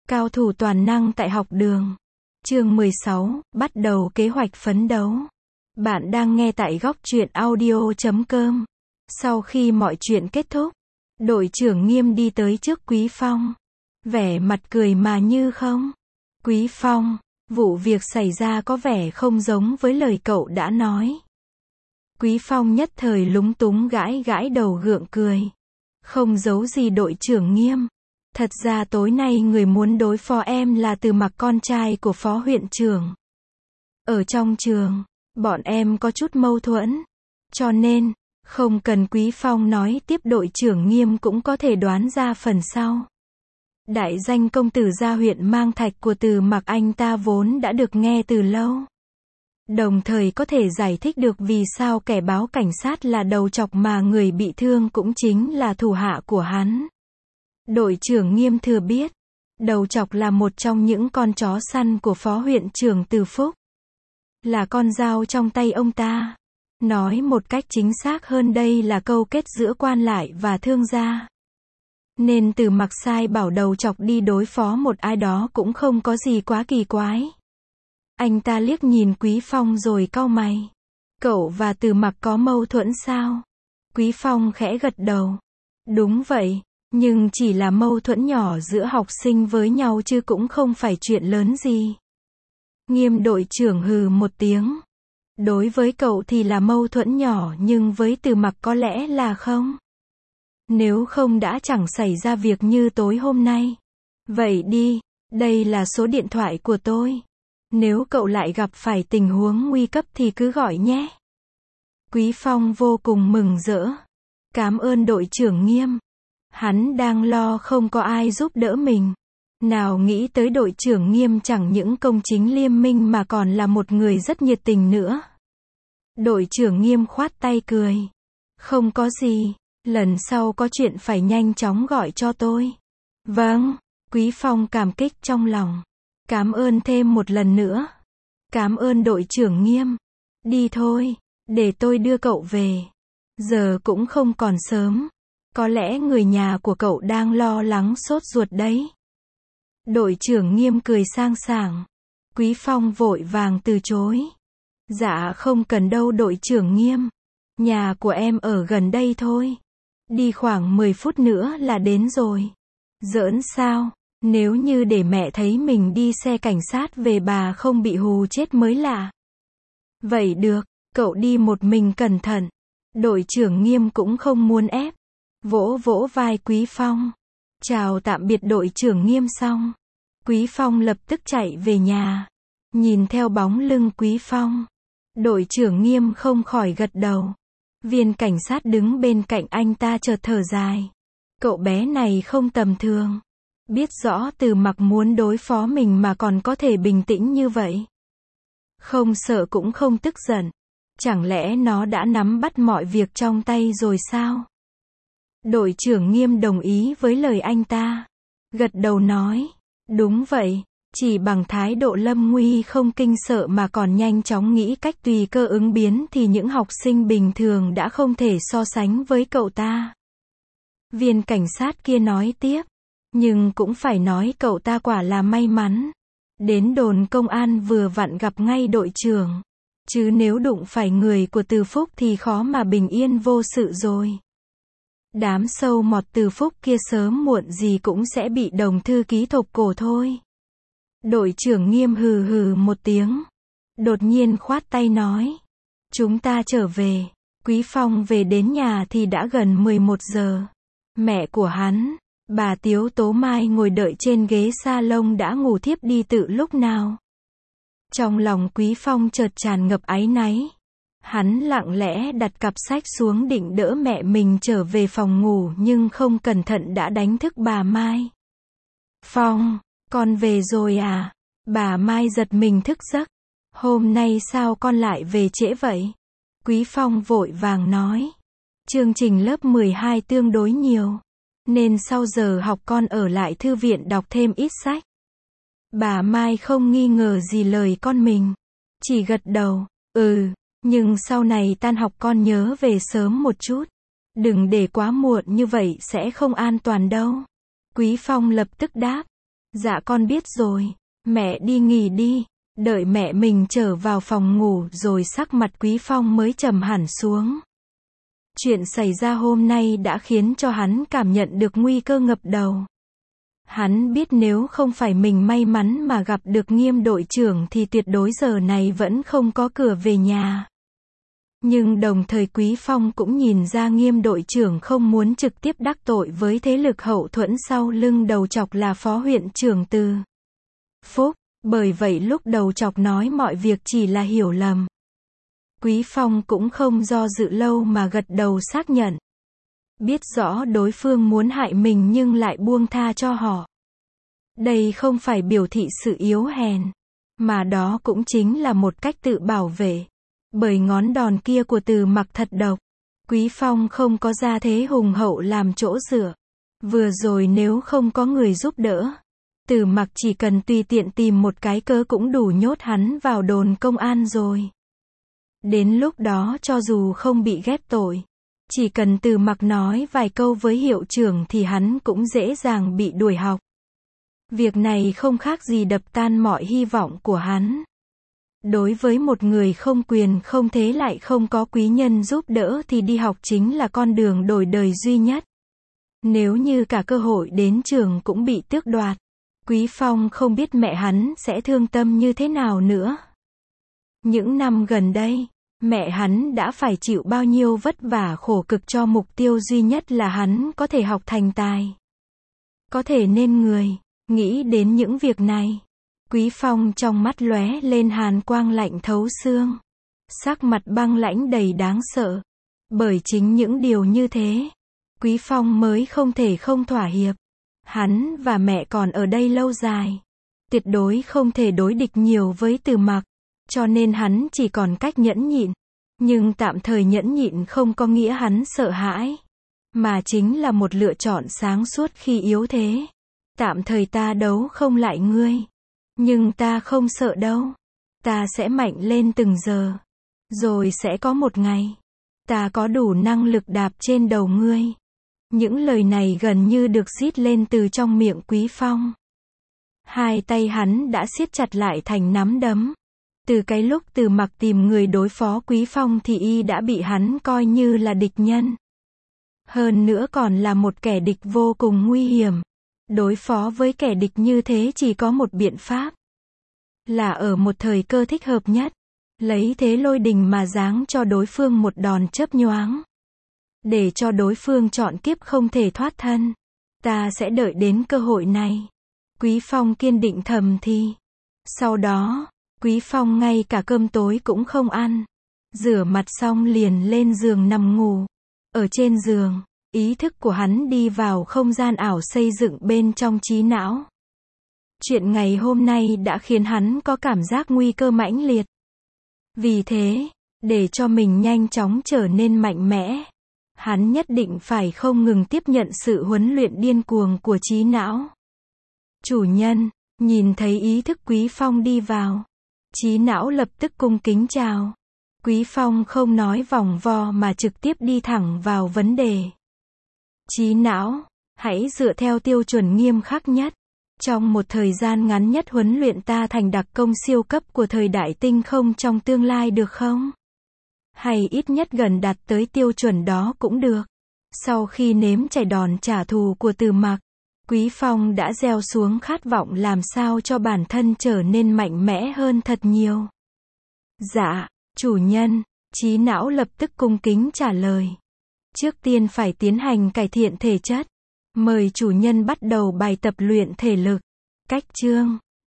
Cao thủ toàn năng tại học đường. Chương 16, bắt đầu kế hoạch phấn đấu. Bạn đang nghe tại góc truyện audio.com. Sau khi mọi chuyện kết thúc, đội trưởng Nghiêm đi tới trước Quý Phong. Vẻ mặt cười mà như không. Quý Phong, vụ việc xảy ra có vẻ không giống với lời cậu đã nói. Quý Phong nhất thời lúng túng gãi gãi đầu gượng cười. Không giấu gì đội trưởng Nghiêm. Thật ra tối nay người muốn đối phó em là Từ Mặc, con trai của phó huyện trưởng. Ở trong trường, bọn em có chút mâu thuẫn. Cho nên, không cần Quý Phong nói tiếp, đội trưởng Nghiêm cũng có thể đoán ra phần sau. Đại danh công tử gia huyện Mang Thạch của Từ Mặc anh ta vốn đã được nghe từ lâu. Đồng thời có thể giải thích được vì sao kẻ báo cảnh sát là đầu trọc mà người bị thương cũng chính là thủ hạ của hắn. Đội trưởng Nghiêm thừa biết, đầu trọc là một trong những con chó săn của phó huyện trưởng Từ Phúc. Là con dao trong tay ông ta. Nói một cách chính xác hơn, đây là câu kết giữa quan lại và thương gia. Nên Từ Mặc sai bảo đầu trọc đi đối phó một ai đó cũng không có gì quá kỳ quái. Anh ta liếc nhìn Quý Phong rồi cau mày. Cậu và Từ Mặc có mâu thuẫn sao? Quý Phong khẽ gật đầu. Đúng vậy, nhưng chỉ là mâu thuẫn nhỏ giữa học sinh với nhau chứ cũng không phải chuyện lớn gì. Nghiêm đội trưởng hừ một tiếng. Đối với cậu thì là mâu thuẫn nhỏ, nhưng với Từ Mặc có lẽ là không. Nếu không đã chẳng xảy ra việc như tối hôm nay. Vậy đi, đây là số điện thoại của tôi. Nếu cậu lại gặp phải tình huống nguy cấp thì cứ gọi nhé. Quý Phong vô cùng mừng rỡ. Cảm ơn đội trưởng Nghiêm. Hắn đang lo không có ai giúp đỡ mình. Nào nghĩ tới đội trưởng Nghiêm chẳng những công chính liêm minh mà còn là một người rất nhiệt tình nữa. Đội trưởng Nghiêm khoát tay cười. Không có gì, lần sau có chuyện phải nhanh chóng gọi cho tôi. Vâng, Quý Phong cảm kích trong lòng. Cảm ơn thêm một lần nữa. Cảm ơn đội trưởng Nghiêm. Đi thôi, để tôi đưa cậu về. Giờ cũng không còn sớm. Có lẽ người nhà của cậu đang lo lắng sốt ruột đấy. Đội trưởng Nghiêm cười sang sảng. Quý Phong vội vàng từ chối. Dạ không cần đâu đội trưởng Nghiêm. Nhà của em ở gần đây thôi. Đi khoảng 10 phút nữa là đến rồi. Giỡn sao? Nếu như để mẹ thấy mình đi xe cảnh sát về bà không bị hù chết mới lạ. Vậy được, cậu đi một mình cẩn thận. Đội trưởng Nghiêm cũng không muốn ép. Vỗ vỗ vai Quý Phong. Chào tạm biệt đội trưởng Nghiêm xong. Quý Phong lập tức chạy về nhà. Nhìn theo bóng lưng Quý Phong, đội trưởng Nghiêm không khỏi gật đầu. Viên cảnh sát đứng bên cạnh anh ta chợt thở dài. Cậu bé này không tầm thường. Biết rõ Từ Mặc muốn đối phó mình mà còn có thể bình tĩnh như vậy. Không sợ cũng không tức giận. Chẳng lẽ nó đã nắm bắt mọi việc trong tay rồi sao? Đội trưởng Nghiêm đồng ý với lời anh ta. Gật đầu nói. Đúng vậy, chỉ bằng thái độ lâm nguy không kinh sợ mà còn nhanh chóng nghĩ cách tùy cơ ứng biến thì những học sinh bình thường đã không thể so sánh với cậu ta. Viên cảnh sát kia nói tiếp. Nhưng cũng phải nói cậu ta quả là may mắn. Đến đồn công an vừa vặn gặp ngay đội trưởng. Chứ nếu đụng phải người của Từ Phúc thì khó mà bình yên vô sự rồi. Đám sâu mọt Từ Phúc kia sớm muộn gì cũng sẽ bị đồng thư ký thộp cổ thôi. Đội trưởng Nghiêm hừ hừ một tiếng. Đột nhiên khoát tay nói. Chúng ta trở về. Quý Phong về đến nhà thì đã gần 11 giờ. Mẹ của hắn, bà Tiếu Tố Mai ngồi đợi trên ghế salon đã ngủ thiếp đi từ lúc nào. Trong lòng Quý Phong chợt tràn ngập áy náy. Hắn lặng lẽ đặt cặp sách xuống định đỡ mẹ mình trở về phòng ngủ nhưng không cẩn thận đã đánh thức bà Mai. Phong, con về rồi à? Bà Mai giật mình thức giấc. Hôm nay sao con lại về trễ vậy? Quý Phong vội vàng nói. Chương trình lớp 12 tương đối nhiều. Nên sau giờ học con ở lại thư viện đọc thêm ít sách. Bà Mai không nghi ngờ gì lời con mình. Chỉ gật đầu. Nhưng sau này tan học con nhớ về sớm một chút. Đừng để quá muộn như vậy sẽ không an toàn đâu. Quý Phong lập tức đáp. Dạ con biết rồi. Mẹ đi nghỉ đi. Đợi mẹ mình trở vào phòng ngủ rồi sắc mặt Quý Phong mới trầm hẳn xuống. Chuyện xảy ra hôm nay đã khiến cho hắn cảm nhận được nguy cơ ngập đầu. Hắn biết nếu không phải mình may mắn mà gặp được Nghiêm đội trưởng thì tuyệt đối giờ này vẫn không có cửa về nhà. Nhưng đồng thời Quý Phong cũng nhìn ra Nghiêm đội trưởng không muốn trực tiếp đắc tội với thế lực hậu thuẫn sau lưng đầu chọc là phó huyện trưởng Từ Phúc. Bởi vậy lúc đầu chọc nói mọi việc chỉ là hiểu lầm. Quý Phong cũng không do dự lâu mà gật đầu xác nhận. Biết rõ đối phương muốn hại mình nhưng lại buông tha cho họ. Đây không phải biểu thị sự yếu hèn, mà đó cũng chính là một cách tự bảo vệ. Bởi ngón đòn kia của Từ Mặc thật độc. Quý Phong không có gia thế hùng hậu làm chỗ dựa. Vừa rồi nếu không có người giúp đỡ, Từ Mặc chỉ cần tùy tiện tìm một cái cớ cũng đủ nhốt hắn vào đồn công an rồi. Đến lúc đó cho dù không bị ghép tội, chỉ cần Từ Mặc nói vài câu với hiệu trưởng thì hắn cũng dễ dàng bị đuổi học. Việc này không khác gì đập tan mọi hy vọng của hắn. Đối với một người không quyền không thế lại không có quý nhân giúp đỡ thì đi học chính là con đường đổi đời duy nhất. Nếu như cả cơ hội đến trường cũng bị tước đoạt, Quý Phong không biết mẹ hắn sẽ thương tâm như thế nào nữa. Những năm gần đây, mẹ hắn đã phải chịu bao nhiêu vất vả khổ cực cho mục tiêu duy nhất là hắn có thể học thành tài, có thể nên người. Nghĩ đến những việc này, Quý Phong trong mắt lóe lên hàn quang lạnh thấu xương. Sắc mặt băng lãnh đầy đáng sợ. Bởi chính những điều như thế, Quý Phong mới không thể không thỏa hiệp. Hắn và mẹ còn ở đây lâu dài. Tuyệt đối không thể đối địch nhiều với Từ Mặc. Cho nên hắn chỉ còn cách nhẫn nhịn. Nhưng tạm thời nhẫn nhịn không có nghĩa hắn sợ hãi. Mà chính là một lựa chọn sáng suốt khi yếu thế. Tạm thời ta đấu không lại ngươi. Nhưng ta không sợ đâu. Ta sẽ mạnh lên từng giờ. Rồi sẽ có một ngày, ta có đủ năng lực đạp trên đầu ngươi. Những lời này gần như được rít lên từ trong miệng Quý Phong. Hai tay hắn đã siết chặt lại thành nắm đấm. Từ cái lúc Từ Mặc tìm người đối phó Quý Phong thì y đã bị hắn coi như là địch nhân. Hơn nữa còn là một kẻ địch vô cùng nguy hiểm. Đối phó với kẻ địch như thế chỉ có một biện pháp. Là ở một thời cơ thích hợp nhất. Lấy thế lôi đình mà giáng cho đối phương một đòn chớp nhoáng. Để cho đối phương chọn kiếp không thể thoát thân. Ta sẽ đợi đến cơ hội này. Quý Phong kiên định thầm thì. Sau đó, Quý Phong ngay cả cơm tối cũng không ăn. Rửa mặt xong liền lên giường nằm ngủ. Ở trên giường, ý thức của hắn đi vào không gian ảo xây dựng bên trong trí não. Chuyện ngày hôm nay đã khiến hắn có cảm giác nguy cơ mãnh liệt. Vì thế, để cho mình nhanh chóng trở nên mạnh mẽ, hắn nhất định phải không ngừng tiếp nhận sự huấn luyện điên cuồng của trí não. Chủ nhân, nhìn thấy ý thức Quý Phong đi vào, trí não lập tức cung kính chào. Quý Phong không nói vòng vo mà trực tiếp đi thẳng vào vấn đề. Trí não, hãy dựa theo tiêu chuẩn nghiêm khắc nhất. Trong một thời gian ngắn nhất huấn luyện ta thành đặc công siêu cấp của thời đại tinh không trong tương lai được không? Hay ít nhất gần đạt tới tiêu chuẩn đó cũng được. Sau khi nếm trải đòn trả thù của Từ Mặc, Quý Phong đã gieo xuống khát vọng làm sao cho bản thân trở nên mạnh mẽ hơn thật nhiều. Dạ, chủ nhân, trí não lập tức cung kính trả lời. Trước tiên phải tiến hành cải thiện thể chất. Mời chủ nhân bắt đầu bài tập luyện thể lực. Cách chương